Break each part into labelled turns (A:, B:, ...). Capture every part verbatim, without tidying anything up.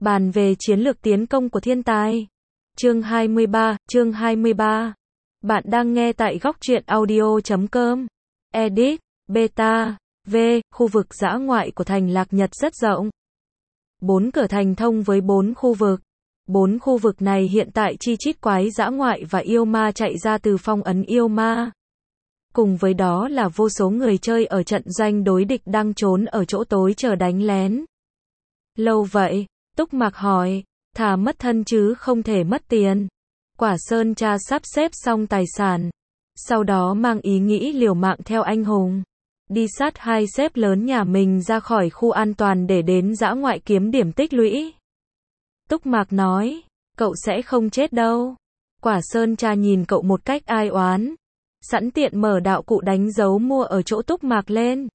A: Bàn về chiến lược tiến công của thiên tài. Chương hai mươi ba, chương hai mươi ba. Bạn đang nghe tại góc truyện audio chấm com. Edit, Beta, V, khu vực dã ngoại của thành Lạc Nhật rất rộng. Bốn cửa thành thông với bốn khu vực. Bốn khu vực này hiện tại chi chít quái dã ngoại và yêu ma chạy ra từ phong ấn yêu ma. Cùng với đó là vô số người chơi ở trận doanh đối địch đang trốn ở chỗ tối chờ đánh lén. Lâu vậy? Túc Mạc hỏi, thà mất thân chứ không thể mất tiền. Quả Sơn cha sắp xếp xong tài sản. Sau đó mang ý nghĩ liều mạng theo anh hùng. Đi sát hai sếp lớn nhà mình ra khỏi khu an toàn để đến dã ngoại kiếm điểm tích lũy. Túc Mạc nói, cậu sẽ không chết đâu. Quả Sơn cha nhìn cậu một cách ai oán. Sẵn tiện mở đạo cụ đánh dấu mua ở chỗ Túc Mạc lên.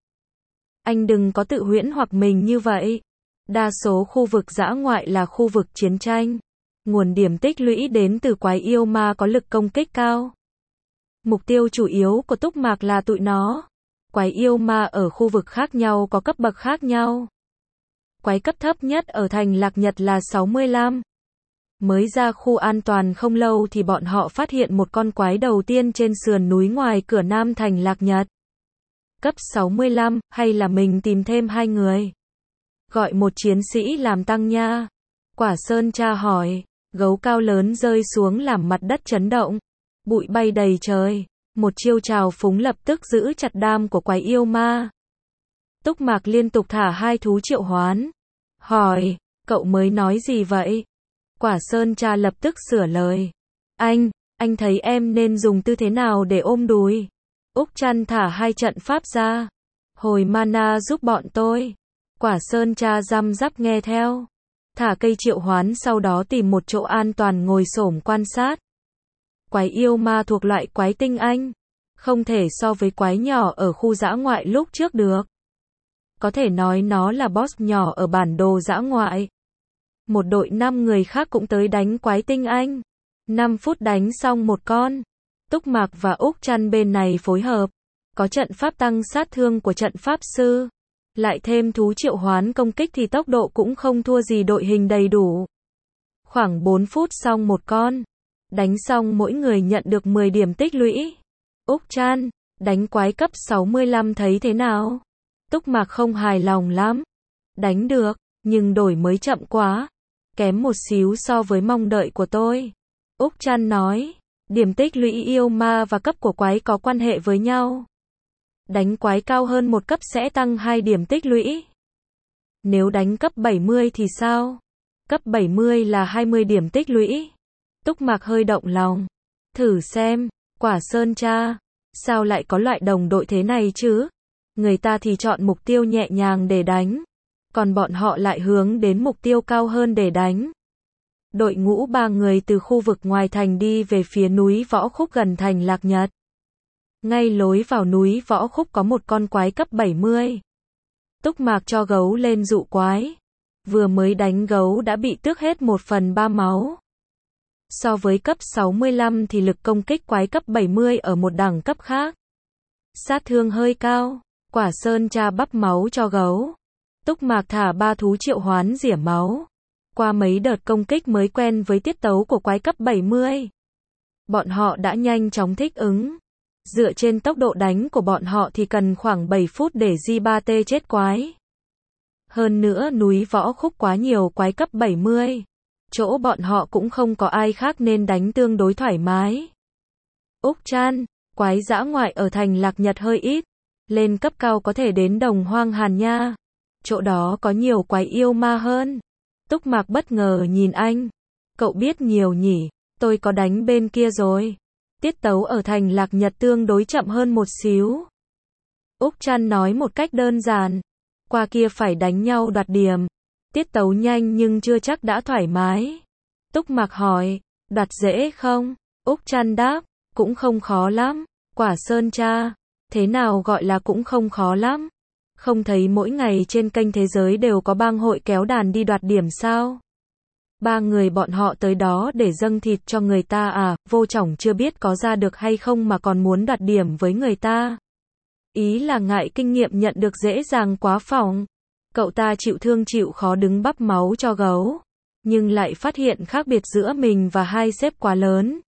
A: Anh đừng có tự huyễn hoặc mình như vậy. Đa số khu vực dã ngoại là khu vực chiến tranh. Nguồn điểm tích lũy đến từ quái yêu ma có lực công kích cao. Mục tiêu chủ yếu của Túc Mạc là tụi nó. Quái yêu ma ở khu vực khác nhau có cấp bậc khác nhau. Quái cấp thấp nhất ở thành Lạc Nhật là sáu mươi lăm. Mới ra khu an toàn không lâu thì bọn họ phát hiện một con quái đầu tiên trên sườn núi ngoài cửa nam thành Lạc Nhật. Cấp sáu mươi lăm, hay là mình tìm thêm hai người? Gọi một chiến sĩ làm tăng nha. Quả Sơn cha hỏi. Gấu cao lớn rơi xuống làm mặt đất chấn động. Bụi bay đầy trời. Một chiêu trào phúng lập tức giữ chặt đam của quái yêu ma. Túc Mạc liên tục thả hai thú triệu hoán. Hỏi, cậu mới nói gì vậy? Quả Sơn cha lập tức sửa lời. Anh, anh thấy em nên dùng tư thế nào để ôm đùi? Úc Trăn thả hai trận pháp ra. Hồi mana giúp bọn tôi. Quả Sơn cha răm rắp nghe theo. Thả cây triệu hoán sau đó tìm một chỗ an toàn ngồi xổm quan sát. Quái yêu ma thuộc loại quái tinh anh. Không thể so với quái nhỏ ở khu dã ngoại lúc trước được. Có thể nói nó là boss nhỏ ở bản đồ dã ngoại. Một đội năm người khác cũng tới đánh quái tinh anh. năm phút đánh xong một con. Túc Mạc và Úc Trăn bên này phối hợp. Có trận pháp tăng sát thương của trận pháp sư. Lại thêm thú triệu hoán công kích thì tốc độ cũng không thua gì đội hình đầy đủ. Khoảng bốn phút xong một con. Đánh xong mỗi người nhận được mười điểm tích lũy. Úc Trăn, đánh quái cấp sáu mươi lăm thấy thế nào? Túc Mạc không hài lòng lắm. Đánh được, nhưng đổi mới chậm quá. Kém một xíu so với mong đợi của tôi. Úc Trăn nói, điểm tích lũy yêu ma và cấp của quái có quan hệ với nhau. Đánh quái cao hơn một cấp sẽ tăng hai điểm tích lũy. Nếu đánh cấp bảy mươi thì sao? Cấp bảy mươi là hai mươi điểm tích lũy. Túc Mạc hơi động lòng. Thử xem, Quả Sơn cha, sao lại có loại đồng đội thế này chứ? Người ta thì chọn mục tiêu nhẹ nhàng để đánh. Còn bọn họ lại hướng đến mục tiêu cao hơn để đánh. Đội ngũ ba người từ khu vực ngoài thành đi về phía núi Võ Khúc gần thành Lạc Nhật. Ngay lối vào núi Võ Khúc có một con quái cấp bảy mươi. Túc Mạc cho gấu lên dụ quái. Vừa mới đánh gấu đã bị tước hết một phần ba máu. So với cấp sáu mươi lăm thì lực công kích quái cấp bảy mươi ở một đẳng cấp khác. Sát thương hơi cao. Quả Sơn cha bắp máu cho gấu. Túc Mạc thả ba thú triệu hoán rỉa máu. Qua mấy đợt công kích mới quen với tiết tấu của quái cấp bảy mươi. Bọn họ đã nhanh chóng thích ứng. Dựa trên tốc độ đánh của bọn họ thì cần khoảng bảy phút để G ba T chết quái. Hơn nữa núi Võ Khúc quá nhiều quái cấp bảy mươi. Chỗ bọn họ cũng không có ai khác nên đánh tương đối thoải mái. Úc Trăn, quái dã ngoại ở thành Lạc Nhật hơi ít. Lên cấp cao có thể đến Đồng Hoang Hàn nha. Chỗ đó có nhiều quái yêu ma hơn. Túc Mạc bất ngờ nhìn anh. Cậu biết nhiều nhỉ, tôi có đánh bên kia rồi. Tiết tấu ở thành Lạc Nhật tương đối chậm hơn một xíu. Úc Trăn nói một cách đơn giản. Qua kia phải đánh nhau đoạt điểm. Tiết tấu nhanh nhưng chưa chắc đã thoải mái. Túc Mạc hỏi, đoạt dễ không? Úc Trăn đáp, cũng không khó lắm. Quả Sơn cha, thế nào gọi là cũng không khó lắm? Không thấy mỗi ngày trên kênh thế giới đều có bang hội kéo đàn đi đoạt điểm sao? Ba người bọn họ tới đó để dâng thịt cho người ta à? Vô Trỏng chưa biết có ra được hay không mà còn muốn đoạt điểm với người ta. Ý là ngại kinh nghiệm nhận được dễ dàng quá phỏng. Cậu ta chịu thương chịu khó đứng bắp máu cho gấu. nhưng lại phát hiện khác biệt giữa mình và hai sếp quá lớn.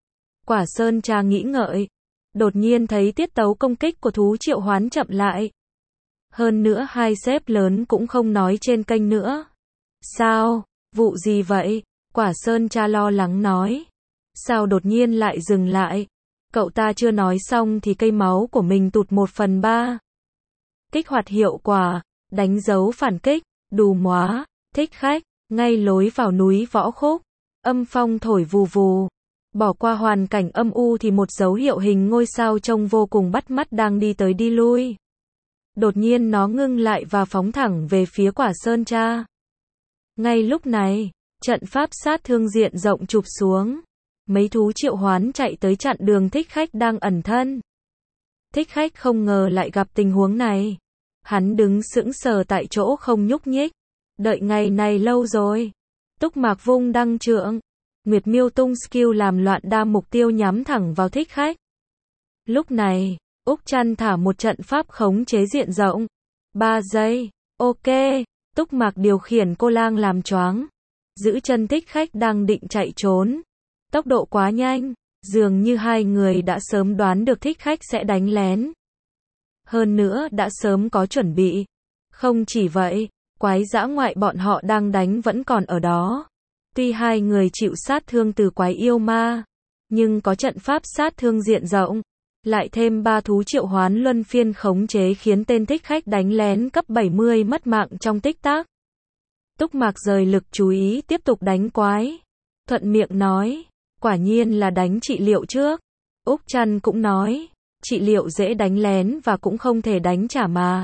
A: Quả Sơn Tra nghĩ ngợi, đột nhiên thấy tiết tấu công kích của thú triệu hoán chậm lại. Hơn nữa hai sếp lớn cũng không nói trên kênh nữa. Sao? Vụ gì vậy? Quả Sơn Tra lo lắng nói. Sao đột nhiên lại dừng lại? Cậu ta chưa nói xong thì cây máu của mình tụt một phần ba. Kích hoạt hiệu quả, đánh dấu phản kích, đù móa, thích khách, ngay lối vào núi Võ Khúc. Âm phong thổi vù vù. Bỏ qua hoàn cảnh âm u thì một dấu hiệu hình ngôi sao trông vô cùng bắt mắt đang đi tới đi lui. Đột nhiên nó ngưng lại và phóng thẳng về phía Quả Sơn Tra. Ngay lúc này, trận pháp sát thương diện rộng chụp xuống. Mấy thú triệu hoán chạy tới chặn đường thích khách đang ẩn thân. Thích khách không ngờ lại gặp tình huống này. Hắn đứng sững sờ tại chỗ không nhúc nhích. Đợi ngày này lâu rồi. Túc Mạc vung đăng trượng. Nguyệt Miêu tung skill làm loạn đa mục tiêu nhắm thẳng vào thích khách. Lúc này, Úc Trăn thả một trận pháp khống chế diện rộng. ba giây. Ok. Túc Mạc điều khiển cô lang làm choáng. Giữ chân thích khách đang định chạy trốn. Tốc độ quá nhanh. Dường như hai người đã sớm đoán được thích khách sẽ đánh lén. Hơn nữa đã sớm có chuẩn bị. Không chỉ vậy, quái dã ngoại bọn họ đang đánh vẫn còn ở đó. Tuy hai người chịu sát thương từ quái yêu ma, nhưng có trận pháp sát thương diện rộng, lại thêm ba thú triệu hoán luân phiên khống chế khiến tên thích khách đánh lén cấp bảy mươi mất mạng trong tích tắc. Túc Mạc rời lực chú ý tiếp tục đánh quái. Thuận miệng nói, quả nhiên là đánh trị liệu trước. Úc Trăn cũng nói, trị liệu dễ đánh lén và cũng không thể đánh trả mà.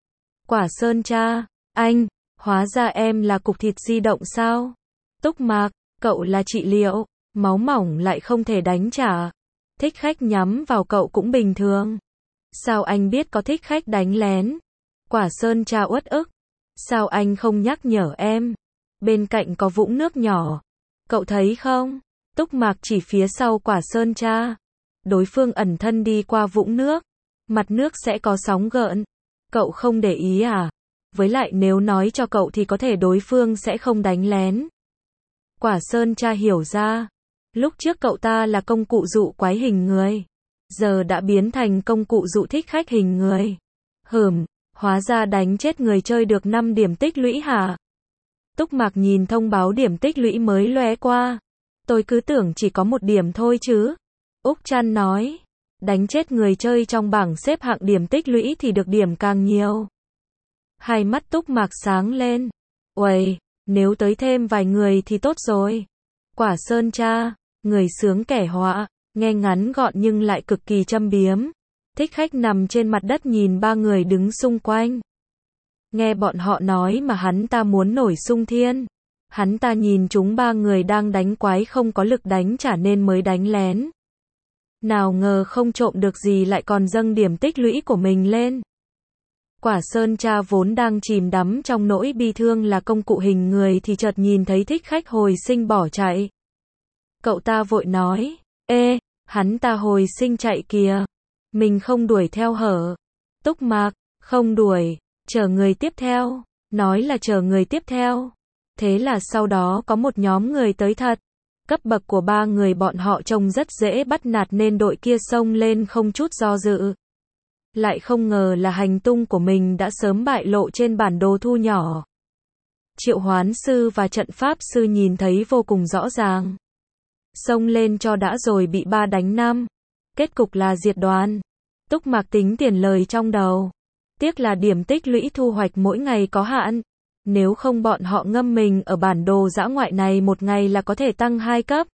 A: Quả Sơn Tra, anh, hóa ra em là cục thịt di động sao? Túc Mạc, cậu là trị liệu, máu mỏng lại không thể đánh trả. Thích khách nhắm vào cậu cũng bình thường. Sao anh biết có thích khách đánh lén? Quả Sơn Tra uất ức. Sao anh không nhắc nhở em? Bên cạnh có vũng nước nhỏ. Cậu thấy không? Túc Mạc chỉ phía sau Quả Sơn Tra. Đối phương ẩn thân đi qua vũng nước. Mặt nước sẽ có sóng gợn. Cậu không để ý à? Với lại nếu nói cho cậu thì có thể đối phương sẽ không đánh lén. Quả Sơn Tra hiểu ra. Lúc trước cậu ta là công cụ dụ quái hình người. Giờ đã biến thành công cụ dụ thích khách hình người. Hừm, hóa ra đánh chết người chơi được năm điểm tích lũy hả? Túc Mạc nhìn thông báo điểm tích lũy mới lóe qua. Tôi cứ tưởng chỉ có một điểm thôi chứ. Úc Trăn nói. Đánh chết người chơi trong bảng xếp hạng điểm tích lũy thì được điểm càng nhiều. Hai mắt Túc Mạc sáng lên. Uầy, nếu tới thêm vài người thì tốt rồi. Quả Sơn Tra, người sướng kẻ họa, nghe ngắn gọn nhưng lại cực kỳ châm biếm. Thích khách nằm trên mặt đất nhìn ba người đứng xung quanh. Nghe bọn họ nói mà hắn ta muốn nổi xung thiên. Hắn ta nhìn chúng ba người đang đánh quái không có lực đánh trả nên mới đánh lén. Nào ngờ không trộm được gì lại còn dâng điểm tích lũy của mình lên. Quả Sơn Tra vốn đang chìm đắm trong nỗi bi thương là công cụ hình người thì chợt nhìn thấy thích khách hồi sinh bỏ chạy. Cậu ta vội nói, ê, hắn ta hồi sinh chạy kìa. Mình không đuổi theo hở? Túc Mạc, không đuổi, chờ người tiếp theo. Nói là chờ người tiếp theo. Thế là sau đó có một nhóm người tới thật. Cấp bậc của ba người bọn họ trông rất dễ bắt nạt nên đội kia xông lên không chút do dự. Lại không ngờ là hành tung của mình đã sớm bại lộ trên bản đồ thu nhỏ. Triệu hoán sư và trận pháp sư nhìn thấy vô cùng rõ ràng. Xông lên cho đã rồi bị ba đánh năm. Kết cục là diệt đoàn. Túc Mạc tính tiền lời trong đầu. Tiếc là điểm tích lũy thu hoạch mỗi ngày có hạn. Nếu không bọn họ ngâm mình ở bản đồ dã ngoại này một ngày là có thể tăng hai cấp.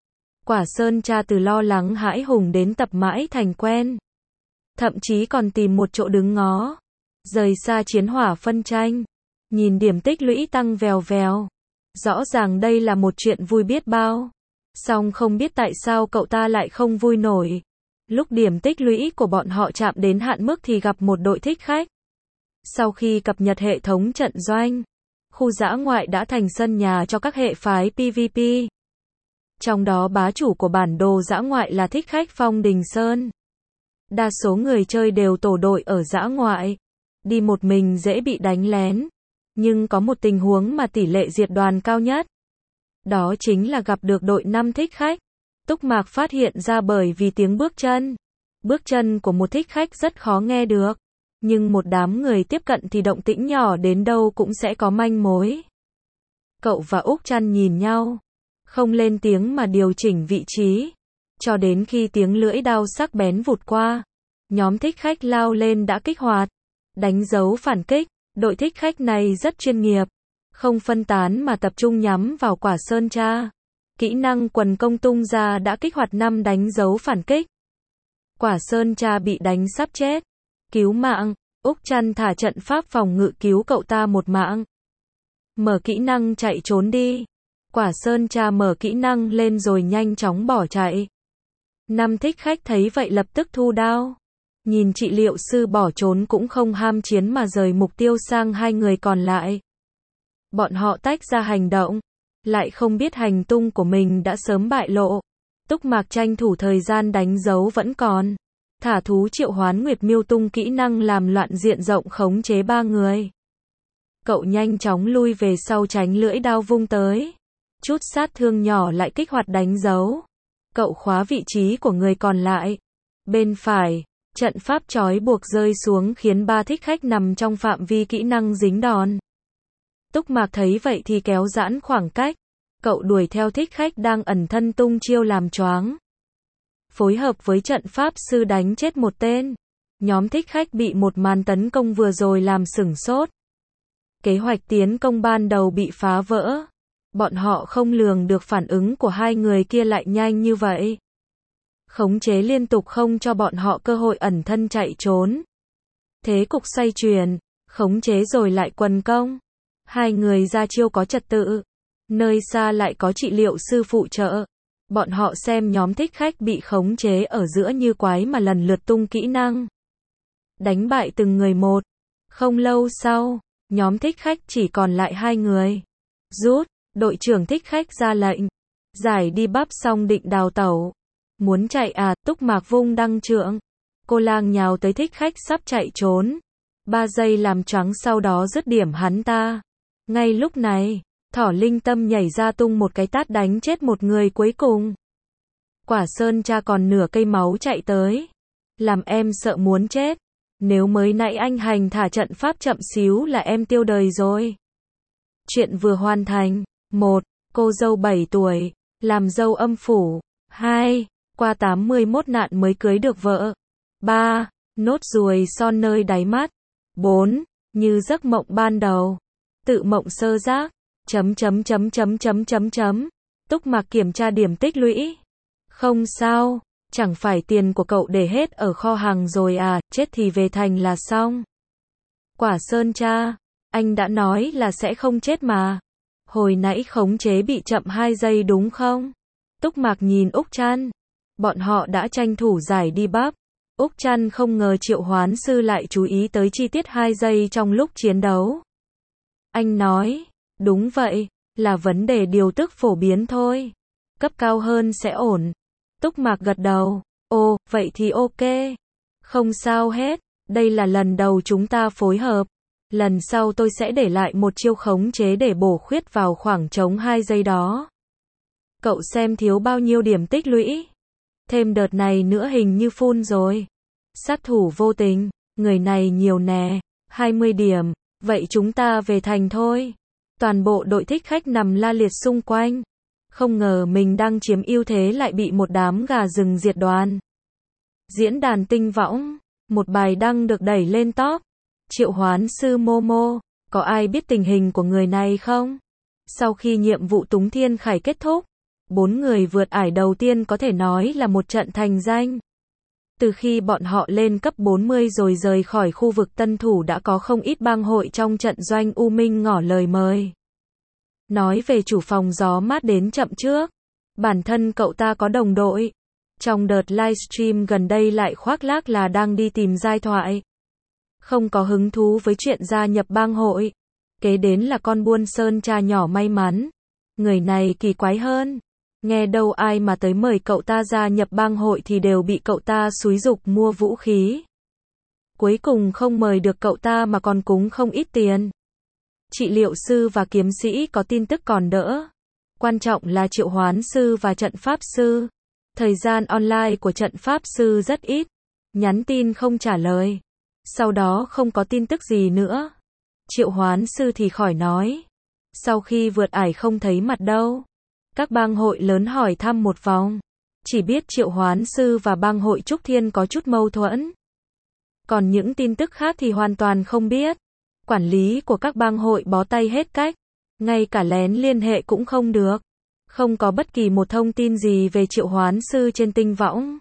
A: Quả Sơn Tra từ lo lắng hãi hùng đến tập mãi thành quen. Thậm chí còn tìm một chỗ đứng ngó. Rời xa chiến hỏa phân tranh. Nhìn điểm tích lũy tăng vèo vèo. Rõ ràng đây là một chuyện vui biết bao. Song không biết tại sao cậu ta lại không vui nổi. Lúc điểm tích lũy của bọn họ chạm đến hạn mức thì gặp một đội thích khách. Sau khi cập nhật hệ thống trận doanh, khu dã ngoại đã thành sân nhà cho các hệ phái pê vê pê. Trong đó bá chủ của bản đồ dã ngoại là thích khách Phong Đình Sơn. Đa số người chơi đều tổ đội ở dã ngoại. Đi một mình dễ bị đánh lén. Nhưng có một tình huống mà tỷ lệ diệt đoàn cao nhất. Đó chính là gặp được đội năm thích khách. Túc Mạc phát hiện ra bởi vì tiếng bước chân. Bước chân của một thích khách rất khó nghe được. Nhưng một đám người tiếp cận thì động tĩnh nhỏ đến đâu cũng sẽ có manh mối. Cậu và Úc Trăn nhìn nhau. Không lên tiếng mà điều chỉnh vị trí. Cho đến khi tiếng lưỡi đao sắc bén vụt qua. Nhóm thích khách lao lên đã kích hoạt. Đánh dấu phản kích. Đội thích khách này rất chuyên nghiệp. Không phân tán mà tập trung nhắm vào quả sơn tra. Kỹ năng quần công tung ra đã kích hoạt năm đánh dấu phản kích. Quả sơn tra bị đánh sắp chết. Cứu mạng. Úc Trăn thả trận pháp phòng ngự cứu cậu ta một mạng. Mở kỹ năng chạy trốn đi. Quả sơn tra mở kỹ năng lên rồi nhanh chóng bỏ chạy. Năm thích khách thấy vậy lập tức thu đao. Nhìn trị liệu sư bỏ trốn cũng không ham chiến mà rời mục tiêu sang hai người còn lại. Bọn họ tách ra hành động. Lại không biết hành tung của mình đã sớm bại lộ. Túc Mạc tranh thủ thời gian đánh dấu vẫn còn. Thả thú triệu hoán Nguyệt Miêu tung kỹ năng làm loạn diện rộng khống chế ba người. Cậu nhanh chóng lui về sau tránh lưỡi đao vung tới. Chút sát thương nhỏ lại kích hoạt đánh dấu. Cậu khóa vị trí của người còn lại. Bên phải, trận pháp trói buộc rơi xuống khiến ba thích khách nằm trong phạm vi kỹ năng dính đòn. Túc Mạc thấy vậy thì kéo giãn khoảng cách. Cậu đuổi theo thích khách đang ẩn thân tung chiêu làm choáng. Phối hợp với trận pháp sư đánh chết một tên. Nhóm thích khách bị một màn tấn công vừa rồi làm sửng sốt. Kế hoạch tiến công ban đầu bị phá vỡ. Bọn họ không lường được phản ứng của hai người kia lại nhanh như vậy. Khống chế liên tục không cho bọn họ cơ hội ẩn thân chạy trốn. Thế cục xoay chuyển, khống chế rồi lại quần công. Hai người ra chiêu có trật tự. Nơi xa lại có trị liệu sư phụ trợ. Bọn họ xem nhóm thích khách bị khống chế ở giữa như quái mà lần lượt tung kỹ năng. Đánh bại từng người một. Không lâu sau, nhóm thích khách chỉ còn lại hai người. Rút, đội trưởng thích khách ra lệnh. Giải đi bắp xong định đào tẩu. Muốn chạy à, Túc Mạc vung đăng trượng. Cô lang nhào tới thích khách sắp chạy trốn. Ba giây làm choáng sau đó dứt điểm hắn ta. Ngay lúc này, Thỏ Linh Tâm nhảy ra tung một cái tát đánh chết một người cuối cùng. Quả sơn tra còn nửa cây máu chạy tới. Làm em sợ muốn chết. Nếu mới nãy anh hành thả trận pháp chậm xíu là em tiêu đời rồi. Chuyện vừa hoàn thành. một. Cô dâu bảy tuổi. Làm dâu âm phủ. hai. Qua tám mươi mốt nạn mới cưới được vợ. ba. Nốt ruồi son nơi đáy mắt. bốn. Như giấc mộng ban đầu. Tự mộng sơ giác. Chấm chấm chấm chấm chấm chấm chấm. Túc Mạc kiểm tra điểm tích lũy. Không sao, chẳng phải tiền của cậu để hết ở kho hàng rồi à, chết thì về thành là xong. Quả sơn tra, anh đã nói là sẽ không chết mà. Hồi nãy khống chế bị chậm hai giây đúng không? Túc Mạc nhìn Úc Trăn. Bọn họ đã tranh thủ giải đi bắp. Úc Trăn không ngờ triệu hoán sư lại chú ý tới chi tiết hai giây trong lúc chiến đấu. Anh nói, đúng vậy, là vấn đề điều tức phổ biến thôi. Cấp cao hơn sẽ ổn. Túc Mạc gật đầu. Ồ, vậy thì ok. Không sao hết, đây là lần đầu chúng ta phối hợp. Lần sau tôi sẽ để lại một chiêu khống chế để bổ khuyết vào khoảng trống hai giây đó. Cậu xem thiếu bao nhiêu điểm tích lũy. Thêm đợt này nữa hình như full rồi. Sát thủ vô tình, người này nhiều nè, hai mươi điểm. Vậy chúng ta về thành thôi. Toàn bộ đội thích khách nằm la liệt xung quanh. Không ngờ mình đang chiếm ưu thế lại bị một đám gà rừng diệt đoàn. Diễn đàn tinh võng. Một bài đăng được đẩy lên top. Triệu hoán sư Momo. Có ai biết tình hình của người này không? Sau khi nhiệm vụ Túng Thiên Khải kết thúc, bốn người vượt ải đầu tiên có thể nói là một trận thành danh. Từ khi bọn họ lên cấp bốn mươi rồi rời khỏi khu vực tân thủ đã có không ít bang hội trong trận doanh U Minh ngỏ lời mời. Nói về chủ phòng gió mát đến chậm trước. Bản thân cậu ta có đồng đội. Trong đợt livestream gần đây lại khoác lác là đang đi tìm giai thoại. Không có hứng thú với chuyện gia nhập bang hội. Kế đến là con buôn sơn tra nhỏ may mắn. Người này kỳ quái hơn. Nghe đâu ai mà tới mời cậu ta gia nhập bang hội thì đều bị cậu ta xúi giục mua vũ khí. Cuối cùng không mời được cậu ta mà còn cúng không ít tiền. Trị liệu sư và kiếm sĩ có tin tức còn đỡ. Quan trọng là triệu hoán sư và trận pháp sư. Thời gian online của trận pháp sư rất ít. Nhắn tin không trả lời. Sau đó không có tin tức gì nữa. Triệu hoán sư thì khỏi nói. Sau khi vượt ải không thấy mặt đâu. Các bang hội lớn hỏi thăm một vòng. Chỉ biết triệu hoán sư và bang hội Trúc Thiên có chút mâu thuẫn. Còn những tin tức khác thì hoàn toàn không biết. Quản lý của các bang hội bó tay hết cách. Ngay cả lén liên hệ cũng không được. Không có bất kỳ một thông tin gì về triệu hoán sư trên tinh võng.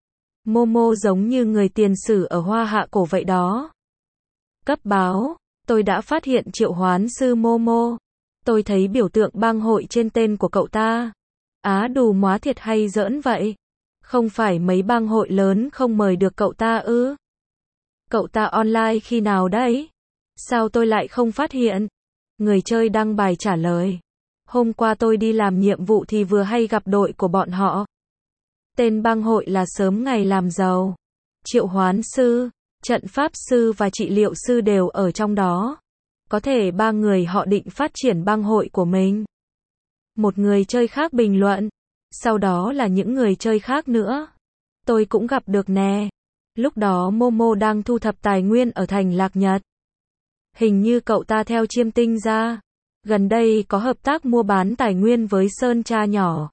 A: Momo giống như người tiền sử ở Hoa Hạ Cổ vậy đó. Cấp báo, tôi đã phát hiện triệu hoán sư Momo. Tôi thấy biểu tượng bang hội trên tên của cậu ta. Á đù móa thiệt hay giỡn vậy? Không phải mấy bang hội lớn không mời được cậu ta ư? Cậu ta online khi nào đấy? Sao tôi lại không phát hiện? Người chơi đăng bài trả lời. Hôm qua tôi đi làm nhiệm vụ thì vừa hay gặp đội của bọn họ. Tên bang hội là Sớm Ngày Làm Giàu. Triệu hoán sư, trận pháp sư và trị liệu sư đều ở trong đó. Có thể ba người họ định phát triển bang hội của mình. Một người chơi khác bình luận. Sau đó là những người chơi khác nữa. Tôi cũng gặp được nè. Lúc đó Momo đang thu thập tài nguyên ở thành Lạc Nhật. Hình như cậu ta theo chiêm tinh ra. Gần đây có hợp tác mua bán tài nguyên với Sơn Cha Nhỏ.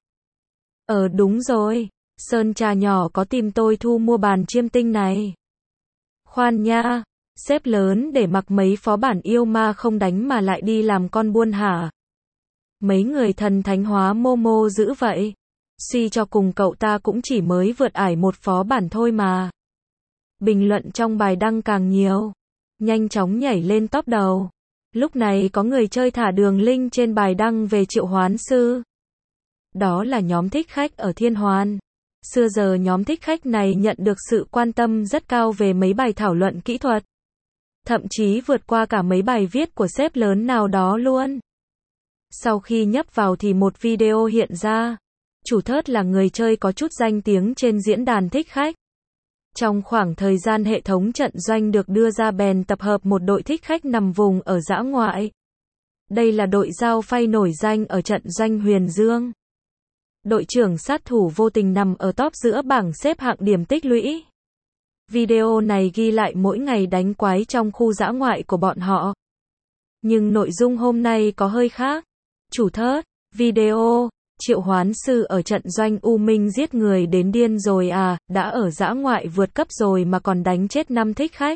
A: Ờ đúng rồi. Sơn Cha Nhỏ có tìm tôi thu mua bàn chiêm tinh này. Khoan nha. Sếp lớn để mặc mấy phó bản yêu ma không đánh mà lại đi làm con buôn hả? Mấy người thần thánh hóa Momo dữ vậy. Suy cho cùng cậu ta cũng chỉ mới vượt ải một phó bản thôi mà. Bình luận trong bài đăng càng nhiều. Nhanh chóng nhảy lên top đầu. Lúc này có người chơi thả đường link trên bài đăng về triệu hoán sư. Đó là nhóm thích khách ở Thiên Hoàn. Xưa giờ nhóm thích khách này nhận được sự quan tâm rất cao về mấy bài thảo luận kỹ thuật. Thậm chí vượt qua cả mấy bài viết của sếp lớn nào đó luôn. Sau khi nhấp vào thì một video hiện ra. Chủ thớt là người chơi có chút danh tiếng trên diễn đàn thích khách. Trong khoảng thời gian hệ thống trận doanh được đưa ra bèn tập hợp một đội thích khách nằm vùng ở dã ngoại. Đây là đội giao phay nổi danh ở trận doanh Huyền Dương. Đội trưởng sát thủ vô tình nằm ở top giữa bảng xếp hạng điểm tích lũy. Video này ghi lại mỗi ngày đánh quái trong khu dã ngoại của bọn họ. Nhưng nội dung hôm nay có hơi khác. Chủ thớt, video, triệu hoán sư ở trận doanh U Minh giết người đến điên rồi à, đã ở dã ngoại vượt cấp rồi mà còn đánh chết năm thích khách.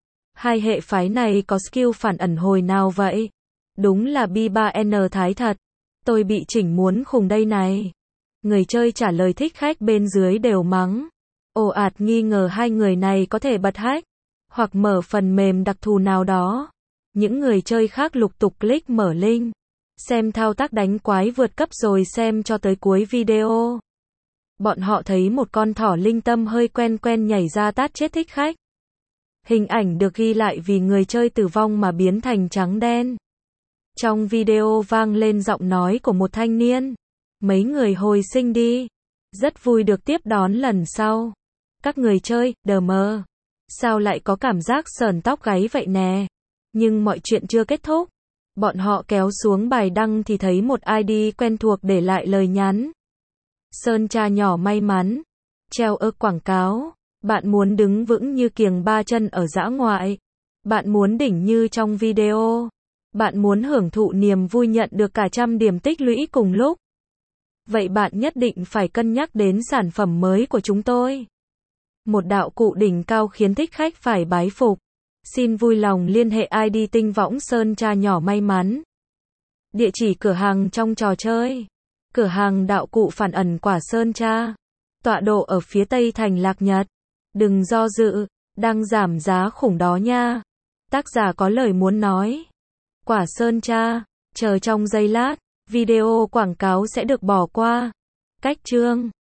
A: Hai hệ phái này có skill phản ẩn hồi nào vậy? Đúng là B ba N thái thật. Tôi bị chỉnh muốn khùng đây này. Người chơi trả lời thích khách bên dưới đều mắng. Ồ ạt nghi ngờ hai người này có thể bật hack. Hoặc mở phần mềm đặc thù nào đó. Những người chơi khác lục tục click mở link. Xem thao tác đánh quái vượt cấp rồi xem cho tới cuối video. Bọn họ thấy một con thỏ linh tâm hơi quen quen nhảy ra tát chết thích khách. Hình ảnh được ghi lại vì người chơi tử vong mà biến thành trắng đen. Trong video vang lên giọng nói của một thanh niên. Mấy người hồi sinh đi. Rất vui được tiếp đón lần sau. Các người chơi, đờ mờ. Sao lại có cảm giác sờn tóc gáy vậy nè. Nhưng mọi chuyện chưa kết thúc. Bọn họ kéo xuống bài đăng thì thấy một i đê quen thuộc để lại lời nhắn. Sơn Cha Nhỏ may mắn. Treo ơ quảng cáo. Bạn muốn đứng vững như kiềng ba chân ở dã ngoại. Bạn muốn đỉnh như trong video. Bạn muốn hưởng thụ niềm vui nhận được cả trăm điểm tích lũy cùng lúc. Vậy bạn nhất định phải cân nhắc đến sản phẩm mới của chúng tôi. Một đạo cụ đỉnh cao khiến thích khách phải bái phục. Xin vui lòng liên hệ i đê tinh võng Sơn Cha Nhỏ may mắn. Địa chỉ cửa hàng trong trò chơi. Cửa hàng đạo cụ phản ẩn quả Sơn Cha. Tọa độ ở phía tây thành Lạc Nhật. Đừng do dự, đang giảm giá khủng đó nha. Tác giả có lời muốn nói. Quả Sơn Cha, chờ trong giây lát, video quảng cáo sẽ được bỏ qua. Cách chương